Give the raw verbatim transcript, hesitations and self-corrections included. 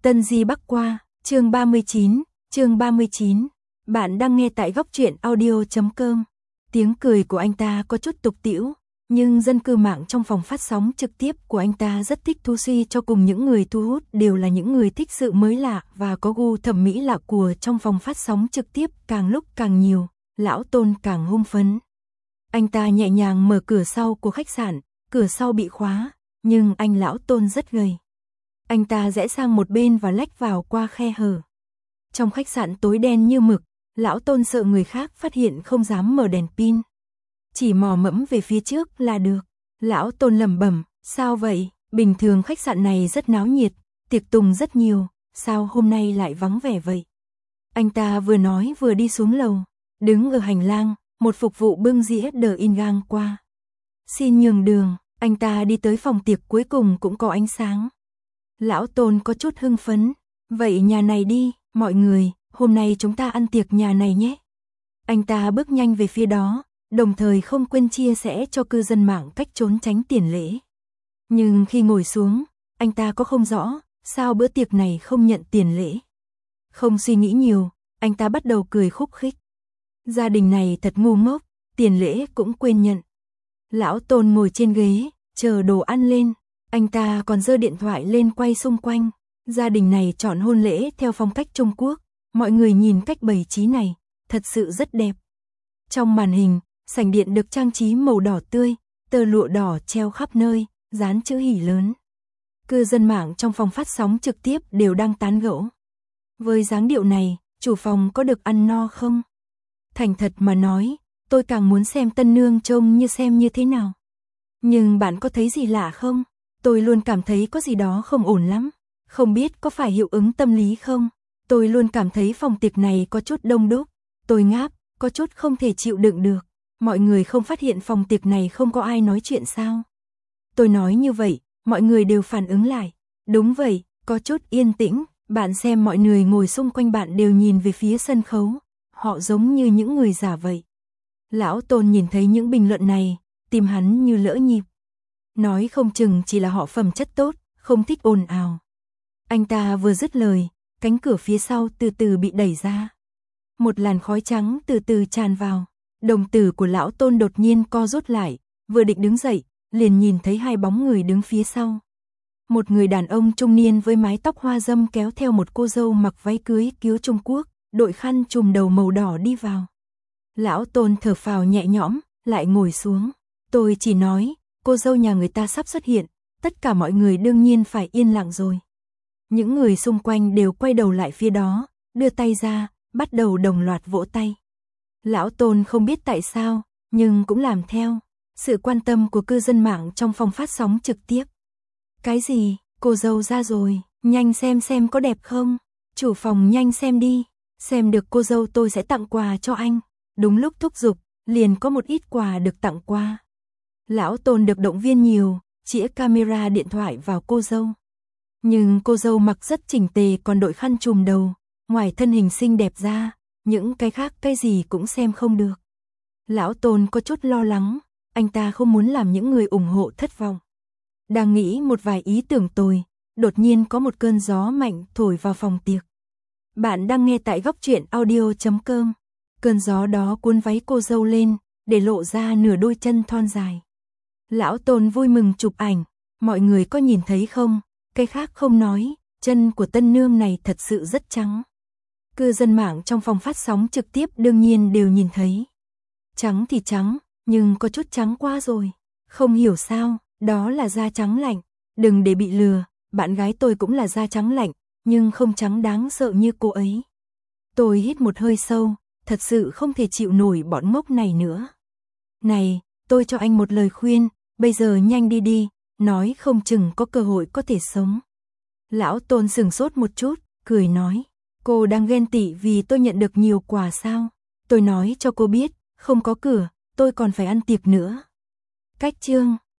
Tân Di Bắc Qua, chương ba mươi chín, chương ba mươi chín. Bạn đang nghe tại góc truyện audio chấm com. Tiếng cười của anh ta có chút tục tĩu, nhưng dân cư mạng trong phòng phát sóng trực tiếp của anh ta rất thích thú, suy cho cùng những người thu hút đều là những người thích sự mới lạ và có gu thẩm mỹ lạ của trong phòng phát sóng trực tiếp. Càng lúc càng nhiều, lão Tôn càng hưng phấn. Anh ta nhẹ nhàng mở cửa sau của khách sạn, cửa sau bị khóa, nhưng anh lão Tôn rất gầy. Anh ta rẽ sang một bên và lách vào qua khe hở. Trong khách sạn tối đen như mực, lão Tôn sợ người khác phát hiện không dám mở đèn pin. Chỉ mò mẫm về phía trước là được. Lão Tôn lẩm bẩm, sao vậy? Bình thường khách sạn này rất náo nhiệt, tiệc tùng rất nhiều, sao hôm nay lại vắng vẻ vậy? Anh ta vừa nói vừa đi xuống lầu, đứng ở hành lang, một phục vụ bưng dĩa đờ in gang qua. Xin nhường đường, anh ta đi tới phòng tiệc cuối cùng cũng có ánh sáng. Lão Tôn có chút hưng phấn, vậy nhà này đi, mọi người, hôm nay chúng ta ăn tiệc nhà này nhé. Anh ta bước nhanh về phía đó, đồng thời không quên chia sẻ cho cư dân mạng cách trốn tránh tiền lễ. Nhưng khi ngồi xuống, anh ta có không rõ, sao bữa tiệc này không nhận tiền lễ. Không suy nghĩ nhiều, anh ta bắt đầu cười khúc khích. Gia đình này thật ngu ngốc, tiền lễ cũng quên nhận. Lão Tôn ngồi trên ghế, chờ đồ ăn lên. Anh ta còn giơ điện thoại lên quay xung quanh. Gia đình này chọn hôn lễ theo phong cách Trung Quốc. Mọi người nhìn cách bày trí này, thật sự rất đẹp. Trong màn hình, sảnh điện được trang trí màu đỏ tươi, tơ lụa đỏ treo khắp nơi, dán chữ hỉ lớn. Cư dân mạng trong phòng phát sóng trực tiếp đều đang tán gẫu. Với dáng điệu này, chủ phòng có được ăn no không? Thành thật mà nói, tôi càng muốn xem tân nương trông như xem như thế nào. Nhưng bạn có thấy gì lạ không? Tôi luôn cảm thấy có gì đó không ổn lắm. Không biết có phải hiệu ứng tâm lý không? Tôi luôn cảm thấy phòng tiệc này có chút đông đúc. Tôi ngáp, có chút không thể chịu đựng được. Mọi người không phát hiện phòng tiệc này không có ai nói chuyện sao? Tôi nói như vậy, mọi người đều phản ứng lại. Đúng vậy, có chút yên tĩnh. Bạn xem mọi người ngồi xung quanh bạn đều nhìn về phía sân khấu. Họ giống như những người giả vậy. Lão Tôn nhìn thấy những bình luận này, tim hắn như lỡ nhịp. Nói không chừng chỉ là họ phẩm chất tốt, không thích ồn ào. Anh ta vừa dứt lời, cánh cửa phía sau từ từ bị đẩy ra. Một làn khói trắng từ từ tràn vào. Đồng tử của lão Tôn đột nhiên co rút lại, vừa định đứng dậy, liền nhìn thấy hai bóng người đứng phía sau. Một người đàn ông trung niên với mái tóc hoa râm kéo theo một cô dâu mặc váy cưới kiểu Trung Quốc, đội khăn trùm đầu màu đỏ đi vào. Lão Tôn thở phào nhẹ nhõm, lại ngồi xuống. Tôi chỉ nói, cô dâu nhà người ta sắp xuất hiện, tất cả mọi người đương nhiên phải yên lặng rồi. Những người xung quanh đều quay đầu lại phía đó, đưa tay ra, bắt đầu đồng loạt vỗ tay. Lão Tôn không biết tại sao, nhưng cũng làm theo. Sự quan tâm của cư dân mạng trong phòng phát sóng trực tiếp. Cái gì, cô dâu ra rồi, nhanh xem xem có đẹp không? Chủ phòng nhanh xem đi, xem được cô dâu tôi sẽ tặng quà cho anh. Đúng lúc thúc giục, liền có một ít quà được tặng qua. Lão Tôn được động viên nhiều, chĩa camera điện thoại vào cô dâu. Nhưng cô dâu mặc rất chỉnh tề còn đội khăn trùm đầu, ngoài thân hình xinh đẹp ra, những cái khác cái gì cũng xem không được. Lão Tôn có chút lo lắng, anh ta không muốn làm những người ủng hộ thất vọng. Đang nghĩ một vài ý tưởng tồi, đột nhiên có một cơn gió mạnh thổi vào phòng tiệc. Bạn đang nghe tại góc truyện audio chấm com. Cơn gió đó cuốn váy cô dâu lên, để lộ ra nửa đôi chân thon dài. Lão Tôn vui mừng chụp ảnh, mọi người có nhìn thấy không? Cái khác không nói, chân của tân nương này thật sự rất trắng. Cư dân mạng trong phòng phát sóng trực tiếp đương nhiên đều nhìn thấy. Trắng thì trắng, nhưng có chút trắng quá rồi. Không hiểu sao, đó là da trắng lạnh. Đừng để bị lừa, bạn gái tôi cũng là da trắng lạnh, nhưng không trắng đáng sợ như cô ấy. Tôi hít một hơi sâu, thật sự không thể chịu nổi bọn ngốc này nữa. Này, tôi cho anh một lời khuyên, bây giờ nhanh đi đi, nói không chừng có cơ hội có thể sống. Lão Tôn sửng sốt một chút, cười nói, cô đang ghen tị vì tôi nhận được nhiều quà sao? Tôi nói cho cô biết, không có cửa, tôi còn phải ăn tiệc nữa. Cách chương